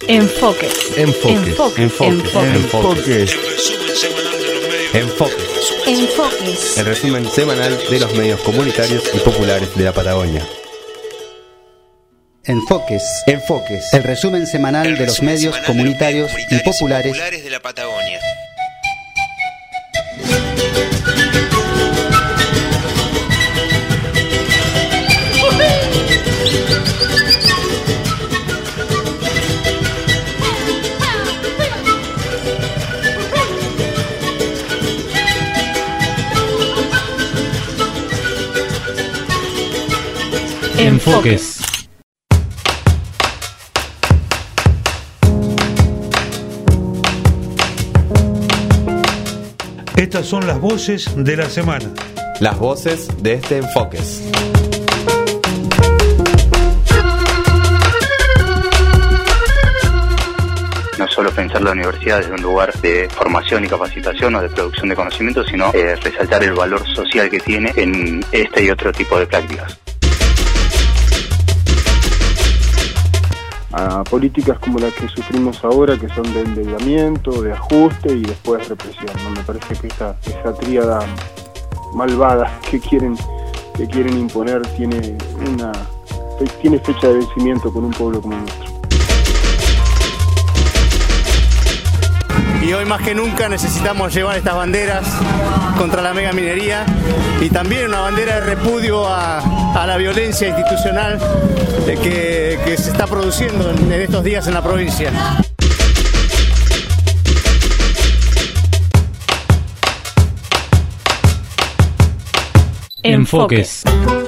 Enfoques. El resumen semanal de los medios comunitarios y populares de la Patagonia. Enfoques. El resumen semanal de los medios comunitarios y populares de la Patagonia. Enfoques. Estas son las voces de la semana. Las voces de este Enfoques. No solo pensar la universidad desde un lugar de formación y capacitación o de producción de conocimiento, sino resaltar el valor social que tiene en este y otro tipo de prácticas. A políticas como las que sufrimos ahora, que son de endeudamiento, de ajuste y después represión, ¿no? Me parece que esa tríada malvada que quieren imponer tiene fecha de vencimiento con un pueblo como el nuestro. Y hoy más que nunca necesitamos llevar estas banderas contra la megaminería y también una bandera de repudio a la violencia institucional que se está produciendo en estos días en la provincia. Enfoques.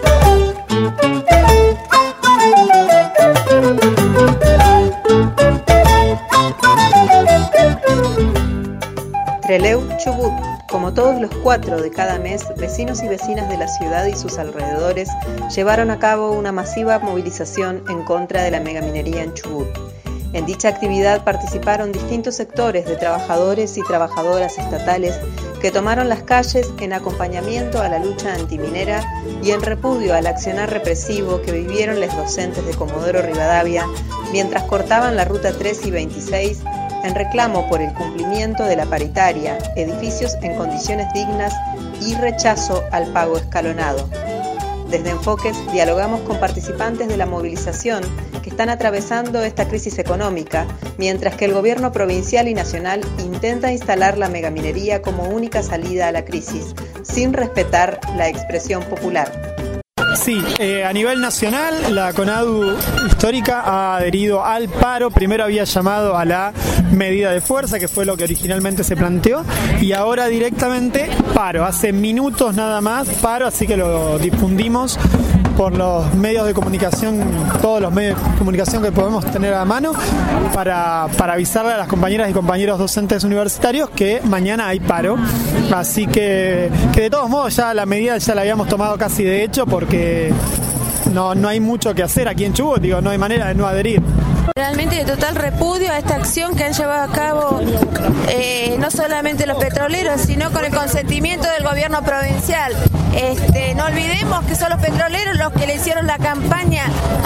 Trelew, Chubut. Como todos los 4 de cada mes, vecinos y vecinas de la ciudad y sus alrededores llevaron a cabo una masiva movilización en contra de la megaminería en Chubut. En dicha actividad participaron distintos sectores de trabajadores y trabajadoras estatales que tomaron las calles en acompañamiento a la lucha antiminera y en repudio al accionar represivo que vivieron los docentes de Comodoro Rivadavia mientras cortaban la ruta 3 y 26 en reclamo por el cumplimiento de la paritaria, edificios en condiciones dignas y rechazo al pago escalonado. Desde Enfoques dialogamos con participantes de la movilización que están atravesando esta crisis económica, mientras que el gobierno provincial y nacional intenta instalar la megaminería como única salida a la crisis, sin respetar la expresión popular. Sí, a nivel nacional la CONADU histórica ha adherido al paro. Primero había llamado a la medida de fuerza, que fue lo que originalmente se planteó, y ahora directamente paro. Hace minutos nada más paro, así que lo difundimos por los medios de comunicación, todos los medios de comunicación que podemos tener a mano, para avisarle a las compañeras y compañeros docentes universitarios que mañana hay paro. Así que de todos modos ya la medida ya la habíamos tomado casi de hecho, porque no hay mucho que hacer aquí en Chubut, no hay manera de no adherir. Realmente de total repudio a esta acción que han llevado a cabo no solamente los petroleros, sino con el consentimiento del gobierno provincial. No olvidemos que son los petroleros los que le hicieron la campaña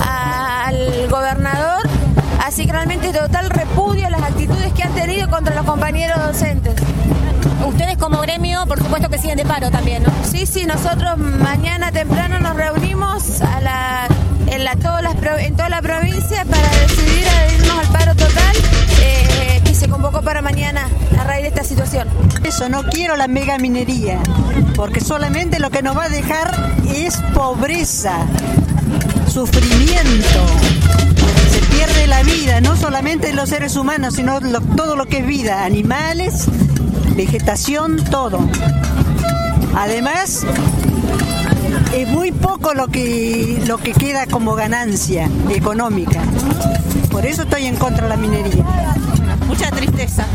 al gobernador, así que realmente de total repudio a las actitudes que han tenido contra los compañeros docentes. Ustedes como gremio, por supuesto que siguen de paro también, ¿no? Sí, nosotros mañana temprano nos reunimos en toda la provincia para decidir adherirnos al paro total que se convocó para mañana a raíz de esta situación. Eso, no quiero la megaminería, porque solamente lo que nos va a dejar es pobreza, sufrimiento. Se pierde la vida, no solamente de los seres humanos, sino todo lo que es vida, animales, vegetación, todo. Además, es muy poco lo que queda como ganancia económica. Por eso estoy en contra de la minería. Mucha tristeza.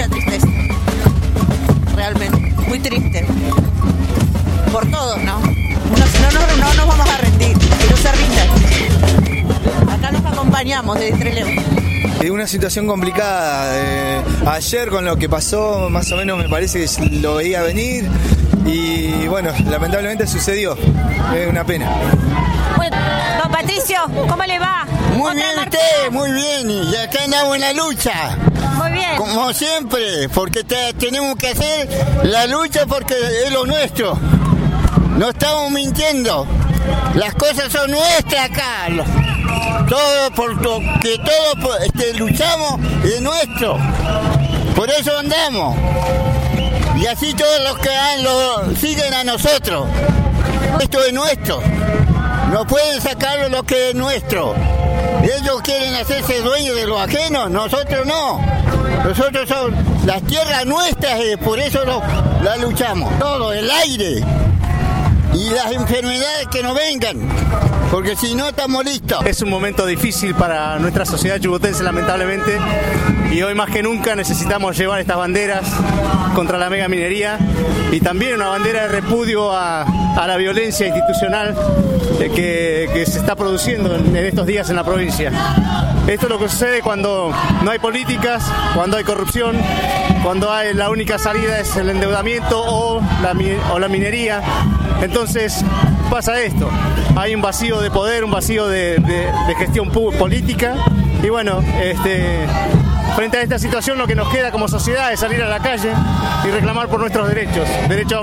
Realmente, muy triste. Por todo, ¿no? No nos vamos a rendir, que no se rindan. Acá nos acompañamos desde Trelew. Una situación complicada. Ayer con lo que pasó, más o menos me parece que lo veía venir y bueno, lamentablemente sucedió. Es una pena. Bueno, don Patricio, ¿cómo le va? Muy bien usted, muy bien. Y acá andamos en la lucha. Muy bien. Como siempre, porque tenemos que hacer la lucha porque es lo nuestro. No estamos mintiendo. Las cosas son nuestras acá. Todo por lo que todos luchamos es nuestro. Por eso andamos. Y así todos los que lo siguen a nosotros. Esto es nuestro. No pueden sacarlo lo que es nuestro. Ellos quieren hacerse dueños de lo ajeno, nosotros no. Nosotros son las tierras nuestras y por eso la luchamos. Todo, el aire y las enfermedades que nos vengan, porque si no estamos listos. Es un momento difícil para nuestra sociedad chubutense, lamentablemente, y hoy más que nunca necesitamos llevar estas banderas contra la megaminería y también una bandera de repudio a la violencia institucional que se está produciendo en estos días en la provincia. Esto es lo que sucede cuando no hay políticas, cuando hay corrupción, cuando la única salida es el endeudamiento o la minería. Entonces pasa esto, hay un vacío de poder, un vacío de gestión política y bueno, frente a esta situación lo que nos queda como sociedad es salir a la calle y reclamar por nuestros derechos, derecho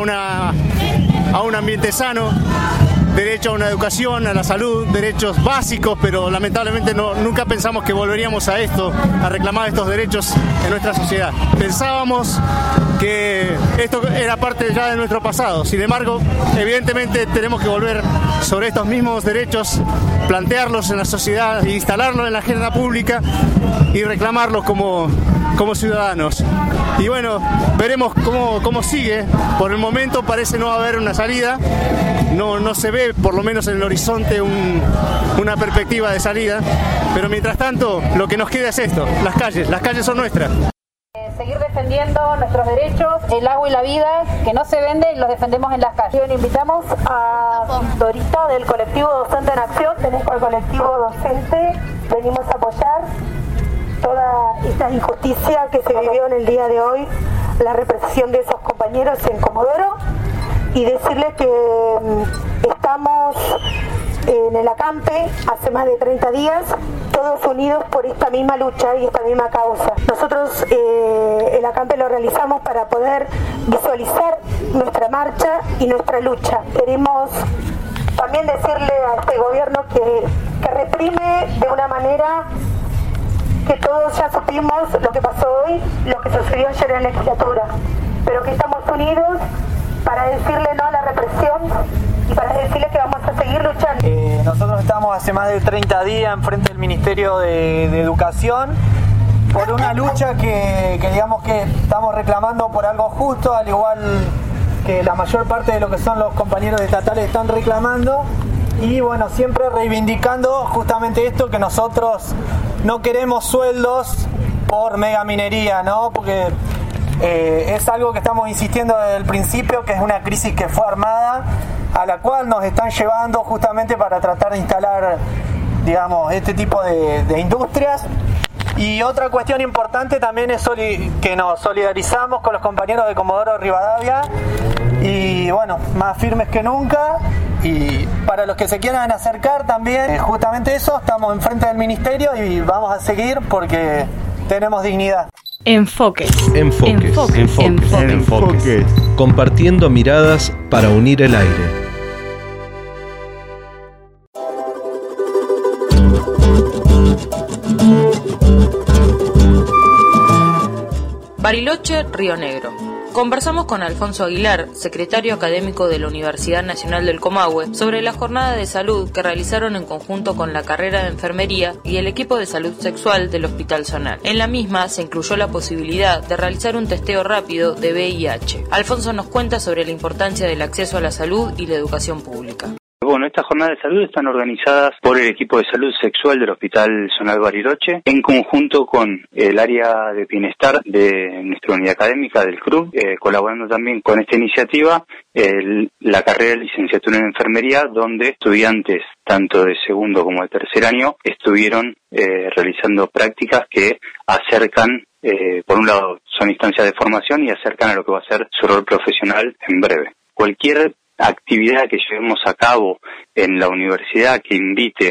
a un ambiente sano, derecho a una educación, a la salud, derechos básicos, pero lamentablemente nunca pensamos que volveríamos a esto, a reclamar estos derechos en nuestra sociedad. Pensábamos que esto era parte ya de nuestro pasado, sin embargo, evidentemente tenemos que volver sobre estos mismos derechos, plantearlos en la sociedad, instalarlos en la agenda pública y reclamarlos como ciudadanos. Y bueno, veremos cómo sigue. Por el momento parece no haber una salida, no se ve por lo menos en el horizonte una perspectiva de salida, pero mientras tanto lo que nos queda es esto, las calles son nuestras. Seguir defendiendo nuestros derechos, el agua y la vida, que no se vende y los defendemos en las calles. Bien, invitamos a Dorita del colectivo Docente en Acción, tenemos al colectivo docente, venimos a apoyar toda esta injusticia que se vivió en el día de hoy, la represión de esos compañeros en Comodoro, y decirles que estamos en el acampe hace más de 30 días, todos unidos por esta misma lucha y esta misma causa. Nosotros el acampe lo realizamos para poder visualizar nuestra marcha y nuestra lucha. Queremos también decirle a este gobierno que reprime de una manera que todos ya supimos lo que pasó hoy, lo que sucedió ayer en la legislatura, pero que estamos unidos para decirle no a la represión y para decirle que vamos a seguir luchando. Nosotros estamos hace más de 30 días enfrente del Ministerio de Educación por una lucha que digamos que estamos reclamando por algo justo, al igual que la mayor parte de lo que son los compañeros estatales están reclamando. Y bueno, siempre reivindicando justamente esto, que nosotros no queremos sueldos por megaminería, ¿no? Porque es algo que estamos insistiendo desde el principio, que es una crisis que fue armada, a la cual nos están llevando justamente para tratar de instalar, digamos, este tipo de industrias. Y otra cuestión importante también es que nos solidarizamos con los compañeros de Comodoro Rivadavia y bueno, más firmes que nunca. Y para los que se quieran acercar también, justamente eso, estamos enfrente del ministerio y vamos a seguir porque tenemos dignidad. Enfoques. Compartiendo miradas para unir el aire. Bariloche, Río Negro. Conversamos con Alfonso Aguilar, secretario académico de la Universidad Nacional del Comahue, sobre la jornada de salud que realizaron en conjunto con la carrera de enfermería y el equipo de salud sexual del Hospital Zonal. En la misma se incluyó la posibilidad de realizar un testeo rápido de VIH. Alfonso nos cuenta sobre la importancia del acceso a la salud y la educación pública. Bueno, estas jornadas de salud están organizadas por el equipo de salud sexual del Hospital Zonal Bariloche, en conjunto con el área de bienestar de nuestra unidad académica del CRUB, colaborando también con esta iniciativa, la carrera de licenciatura en enfermería, donde estudiantes tanto de segundo como de tercer año estuvieron realizando prácticas que acercan, por un lado son instancias de formación y acercan a lo que va a ser su rol profesional en breve. Cualquier actividad que llevemos a cabo en la universidad que invite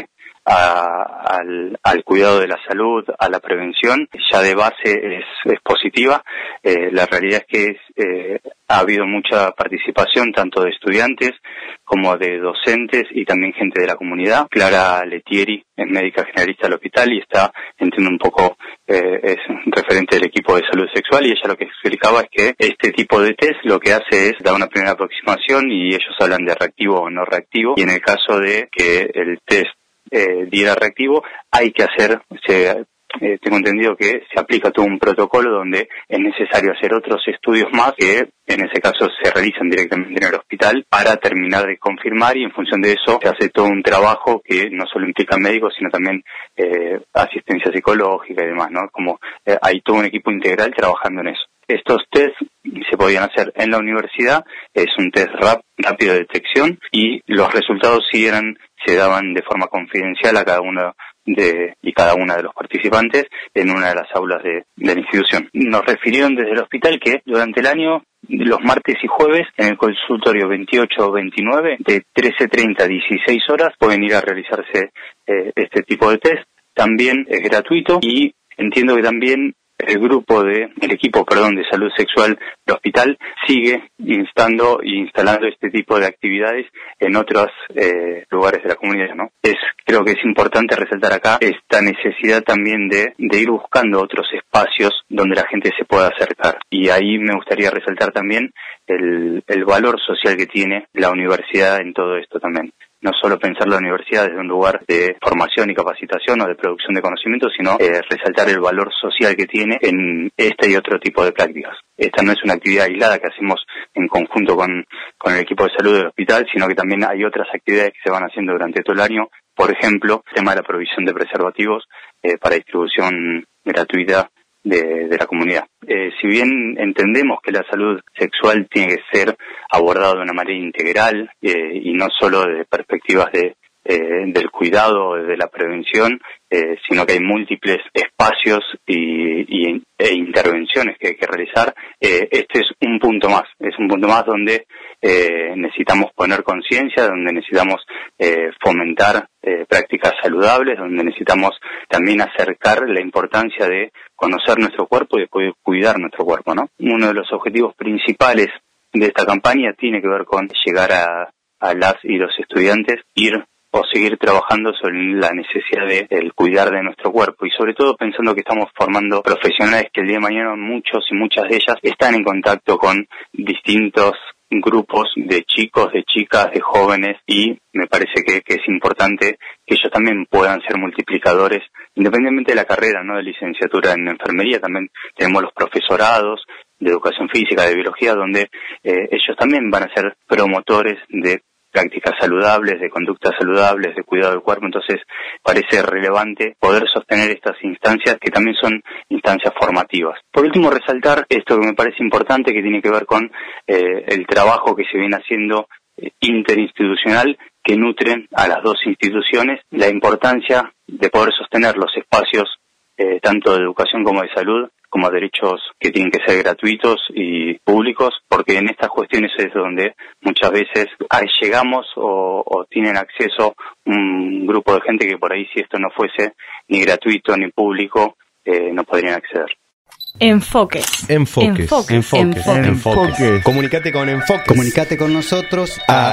al cuidado de la salud, a la prevención, ya de base es positiva. La realidad es que ha habido mucha participación tanto de estudiantes como de docentes y también gente de la comunidad. Clara Letieri es médica generalista del hospital y está, entiendo un poco, es referente del equipo de salud sexual, y ella lo que explicaba es que este tipo de test lo que hace es dar una primera aproximación y ellos hablan de reactivo o no reactivo, y en el caso de que el test diera reactivo, hay que hacer, tengo entendido que se aplica todo un protocolo donde es necesario hacer otros estudios más que en ese caso se realizan directamente en el hospital para terminar de confirmar, y en función de eso se hace todo un trabajo que no solo implica médicos sino también asistencia psicológica y demás, ¿no? Como hay todo un equipo integral trabajando en eso. Estos test se podían hacer en la universidad, es un test rápido de detección, y los resultados se daban de forma confidencial a cada uno y cada una de los participantes en una de las aulas de la institución. Nos refirieron desde el hospital que durante el año, los martes y jueves, en el consultorio 28 o 29, de 13:30 a 16 horas, pueden ir a realizarse este tipo de test. También es gratuito, y entiendo que también el equipo de salud sexual del hospital sigue instalando este tipo de actividades en otros lugares de la comunidad, ¿no? Creo que es importante resaltar acá esta necesidad también de ir buscando otros espacios donde la gente se pueda acercar. Y ahí me gustaría resaltar también el valor social que tiene la universidad en todo esto también. No solo pensar la universidad desde un lugar de formación y capacitación o de producción de conocimientos, sino resaltar el valor social que tiene en este y otro tipo de prácticas. Esta no es una actividad aislada que hacemos en conjunto con el equipo de salud del hospital, sino que también hay otras actividades que se van haciendo durante todo el año. Por ejemplo, el tema de la provisión de preservativos para distribución gratuita de la comunidad. Si bien entendemos que la salud sexual tiene que ser abordada de una manera integral y no solo desde perspectivas del cuidado, de la prevención, sino que hay múltiples espacios e intervenciones que hay que realizar, este es un punto más donde necesitamos poner conciencia, donde necesitamos fomentar prácticas saludables, donde necesitamos también acercar la importancia de conocer nuestro cuerpo y de cuidar nuestro cuerpo, ¿no? Uno de los objetivos principales de esta campaña tiene que ver con llegar a las y los estudiantes, seguir trabajando sobre la necesidad de el cuidar de nuestro cuerpo, y sobre todo pensando que estamos formando profesionales que el día de mañana muchos y muchas de ellas están en contacto con distintos grupos de chicos, de chicas, de jóvenes, y me parece que es importante que ellos también puedan ser multiplicadores, independientemente de la carrera, no de licenciatura en enfermería. También tenemos los profesorados de educación física, de biología, donde ellos también van a ser promotores de prácticas saludables, de conductas saludables, de cuidado del cuerpo. Entonces parece relevante poder sostener estas instancias que también son instancias formativas. Por último, resaltar esto que me parece importante, que tiene que ver con el trabajo que se viene haciendo interinstitucional, que nutren a las dos instituciones, la importancia de poder sostener los espacios tanto de educación como de salud, como derechos que tienen que ser gratuitos y públicos, porque en estas cuestiones es donde muchas veces llegamos o tienen acceso un grupo de gente que por ahí, si esto no fuese ni gratuito ni público, no podrían acceder. Enfoques. Comunicate con Enfoques. Comunicate con nosotros a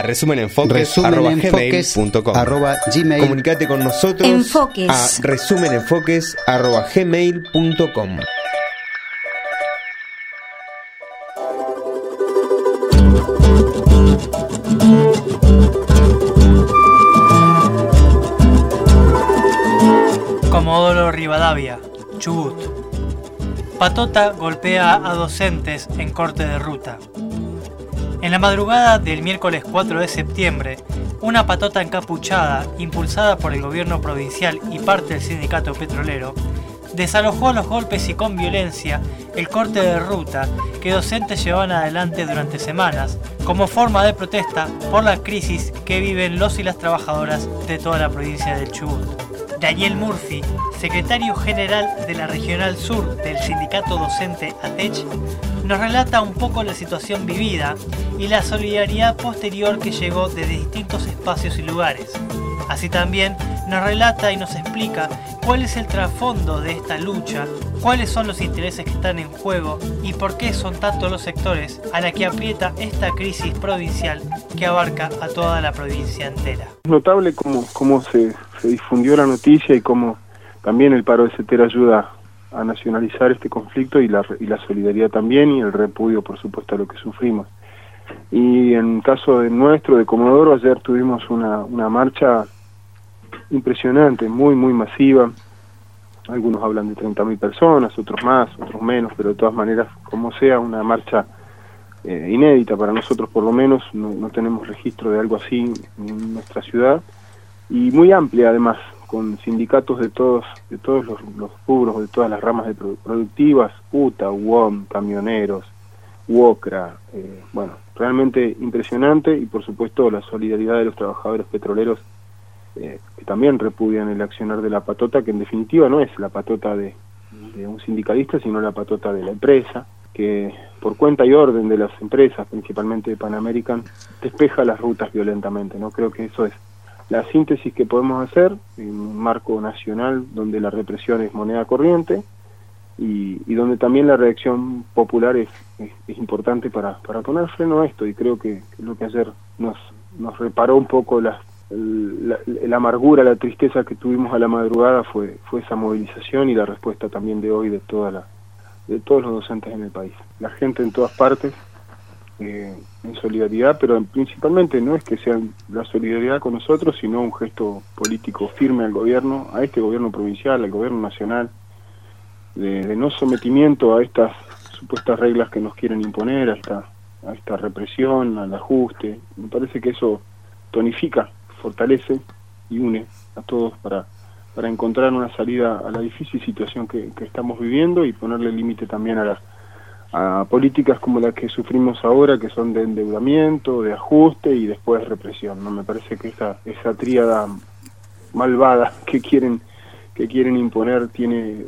resumenenfoques@gmail.com. Comunicate con nosotros Enfoques. a resumenenfoques@gmail.com. Comodoro Rivadavia, Chubut. Patota golpea a docentes en corte de ruta. En la madrugada del miércoles 4 de septiembre, una patota encapuchada, impulsada por el gobierno provincial y parte del sindicato petrolero, desalojó a los golpes y con violencia el corte de ruta que docentes llevaban adelante durante semanas como forma de protesta por la crisis que viven los y las trabajadoras de toda la provincia del Chubut. Daniel Murphy, secretario general de la Regional Sur del Sindicato Docente ATECH, nos relata un poco la situación vivida y la solidaridad posterior que llegó desde distintos espacios y lugares. Así también nos relata y nos explica cuál es el trasfondo de esta lucha, cuáles son los intereses que están en juego y por qué son tantos los sectores a la que aprieta esta crisis provincial que abarca a toda la provincia entera. Es notable cómo se difundió la noticia y cómo también el paro de Cetera ayuda a nacionalizar este conflicto y la solidaridad también y el repudio, por supuesto, a lo que sufrimos. Y en caso de nuestro, de Comodoro, ayer tuvimos una marcha impresionante, muy masiva. Algunos hablan de 30.000 personas, otros más, otros menos, pero de todas maneras, como sea, una marcha inédita para nosotros, por lo menos. No tenemos registro de algo así en nuestra ciudad, y muy amplia además, con sindicatos de todos los rubros, de todas las ramas productivas, UTA, UOM, camioneros, UOCRA, bueno, realmente impresionante, y por supuesto la solidaridad de los trabajadores petroleros, que también repudian el accionar de la patota, que en definitiva no es la patota de un sindicalista, sino la patota de la empresa, que por cuenta y orden de las empresas, principalmente de Pan American, despeja las rutas violentamente, ¿no? Creo que eso es la síntesis que podemos hacer en un marco nacional donde la represión es moneda corriente y donde también la reacción popular es importante para poner freno a esto, y creo que lo que ayer nos reparó un poco la amargura, la tristeza que tuvimos a la madrugada fue esa movilización y la respuesta también de hoy de todos los docentes en el país. La gente en todas partes en solidaridad, pero principalmente no es que sea la solidaridad con nosotros, sino un gesto político firme al gobierno, a este gobierno provincial, al gobierno nacional, de no sometimiento a estas supuestas reglas que nos quieren imponer, a esta represión, al ajuste. Me parece que eso tonifica, fortalece y une a todos para encontrar una salida a la difícil situación que estamos viviendo, y ponerle límite también a políticas como las que sufrimos ahora, que son de endeudamiento, de ajuste y después represión, ¿no? Me parece que esa tríada malvada que quieren imponer tiene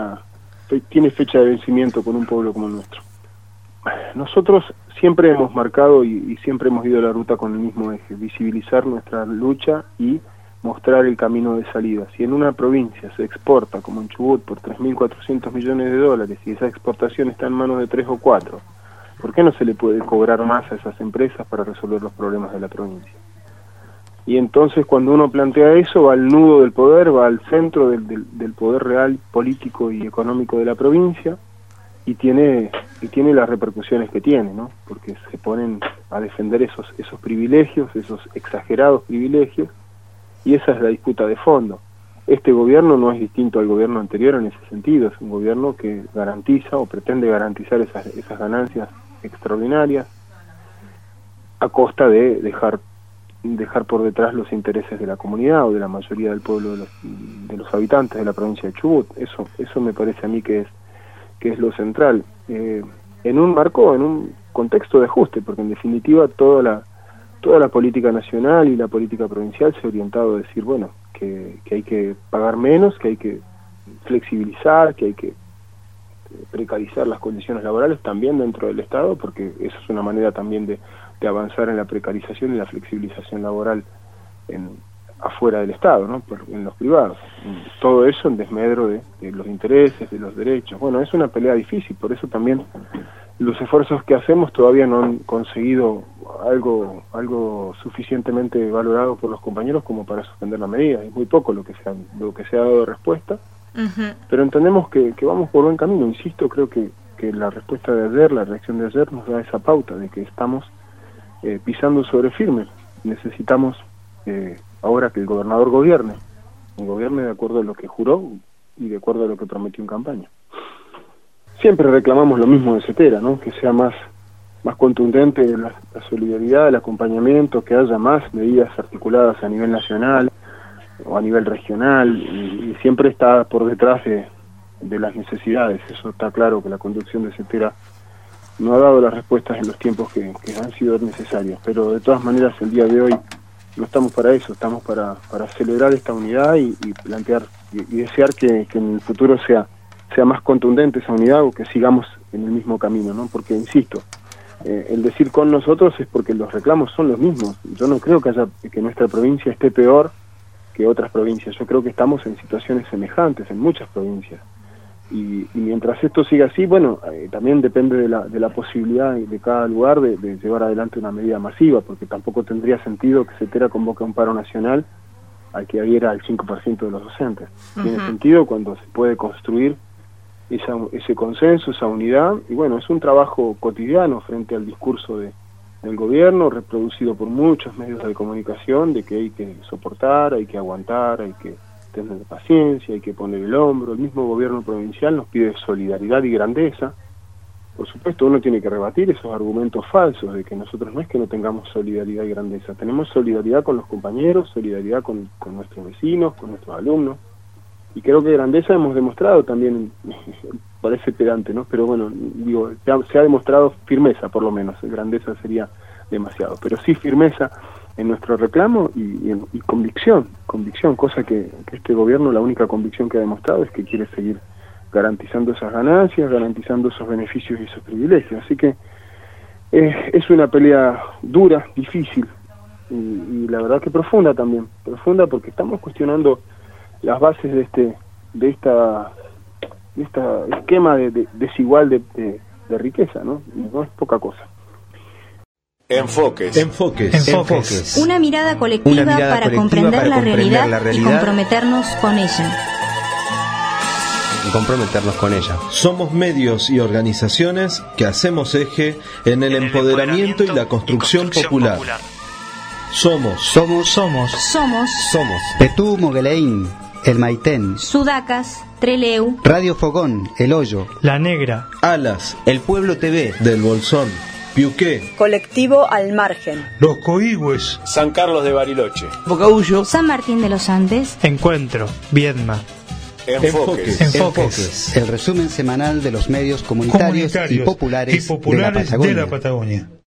fecha de vencimiento con un pueblo como el nuestro. Nosotros siempre hemos marcado y siempre hemos ido a la ruta con el mismo eje: visibilizar nuestra lucha y mostrar el camino de salida. Si en una provincia se exporta, como en Chubut, por 3.400 millones de dólares, y esa exportación está en manos de 3 o 4, ¿por qué no se le puede cobrar más a esas empresas para resolver los problemas de la provincia? Y entonces, cuando uno plantea eso, va al nudo del poder, va al centro del poder real, político y económico de la provincia, y tiene las repercusiones que tiene, ¿no? Porque se ponen a defender esos privilegios, esos exagerados privilegios, y esa es la disputa de fondo. Este gobierno no es distinto al gobierno anterior en ese sentido, es un gobierno que garantiza o pretende garantizar esas ganancias extraordinarias a costa de dejar por detrás los intereses de la comunidad o de la mayoría del pueblo, de los habitantes de la provincia de Chubut. Eso me parece a mí que es lo central, en un contexto de ajuste, porque en definitiva toda la política nacional y la política provincial se ha orientado a decir, bueno, que hay que pagar menos, que hay que flexibilizar, que hay que precarizar las condiciones laborales también dentro del Estado, porque eso es una manera también de avanzar en la precarización y la flexibilización laboral afuera del Estado, ¿no? En los privados. Todo eso en desmedro de los intereses, de los derechos. Bueno, es una pelea difícil, por eso también los esfuerzos que hacemos todavía no han conseguido algo suficientemente valorado por los compañeros como para suspender la medida. Es muy poco lo que se ha dado de respuesta, pero entendemos que vamos por buen camino. Insisto, creo que la respuesta de ayer, la reacción de ayer nos da esa pauta de que estamos pisando sobre firme. Necesitamos ahora que el gobernador gobierne de acuerdo a lo que juró y de acuerdo a lo que prometió en campaña. Siempre reclamamos lo mismo de Cetera, ¿no? Que sea más contundente la solidaridad, el acompañamiento, que haya más medidas articuladas a nivel nacional o a nivel regional, y siempre está por detrás de las necesidades. Eso está claro, que la conducción de Cetera no ha dado las respuestas en los tiempos que han sido necesarias, pero de todas maneras el día de hoy no estamos para eso, estamos para celebrar esta unidad y plantear y desear que en el futuro sea más contundente esa unidad o que sigamos en el mismo camino, ¿no? Porque, insisto, el decir con nosotros es porque los reclamos son los mismos. Yo no creo que nuestra provincia esté peor que otras provincias. Yo creo que estamos en situaciones semejantes en muchas provincias. Y mientras esto siga así, bueno, también depende de la posibilidad de cada lugar de llevar adelante una medida masiva, porque tampoco tendría sentido que CETERA convoque un paro nacional al que adhiera el 5% de los docentes. Tiene sentido cuando se puede construir ese consenso, esa unidad, y bueno, es un trabajo cotidiano frente al discurso del gobierno, reproducido por muchos medios de comunicación, de que hay que soportar, hay que aguantar, hay que tener paciencia, hay que poner el hombro. El mismo gobierno provincial nos pide solidaridad y grandeza. Por supuesto, uno tiene que rebatir esos argumentos falsos de que nosotros no es que no tengamos solidaridad y grandeza, tenemos solidaridad con los compañeros, solidaridad con nuestros vecinos, con nuestros alumnos. Y creo que grandeza hemos demostrado también, parece pedante, ¿no? Pero bueno, digo, se ha demostrado firmeza, por lo menos. Grandeza sería demasiado, pero sí firmeza en nuestro reclamo y convicción, cosa que este gobierno, la única convicción que ha demostrado es que quiere seguir garantizando esas ganancias, garantizando esos beneficios y esos privilegios. Así que es una pelea dura, difícil y la verdad que profunda también, porque estamos cuestionando las bases de este esquema desigual de riqueza, ¿no? No es poca cosa. Enfoques. Una mirada colectiva para comprender la realidad y comprometernos con ella. Somos medios y organizaciones que hacemos eje en el empoderamiento y la construcción popular. Somos Petú Mogueleín, El Maitén, Sudacas, Treleu, Radio Fogón, El Hoyo, La Negra, Alas, El Pueblo TV, Del Bolsón, Piuqué, Colectivo Al Margen, Los Coigües, San Carlos de Bariloche, Bocaullo, San Martín de los Andes, Encuentro, Viedma. Enfoques. El resumen semanal de los medios comunitarios y populares de la Patagonia.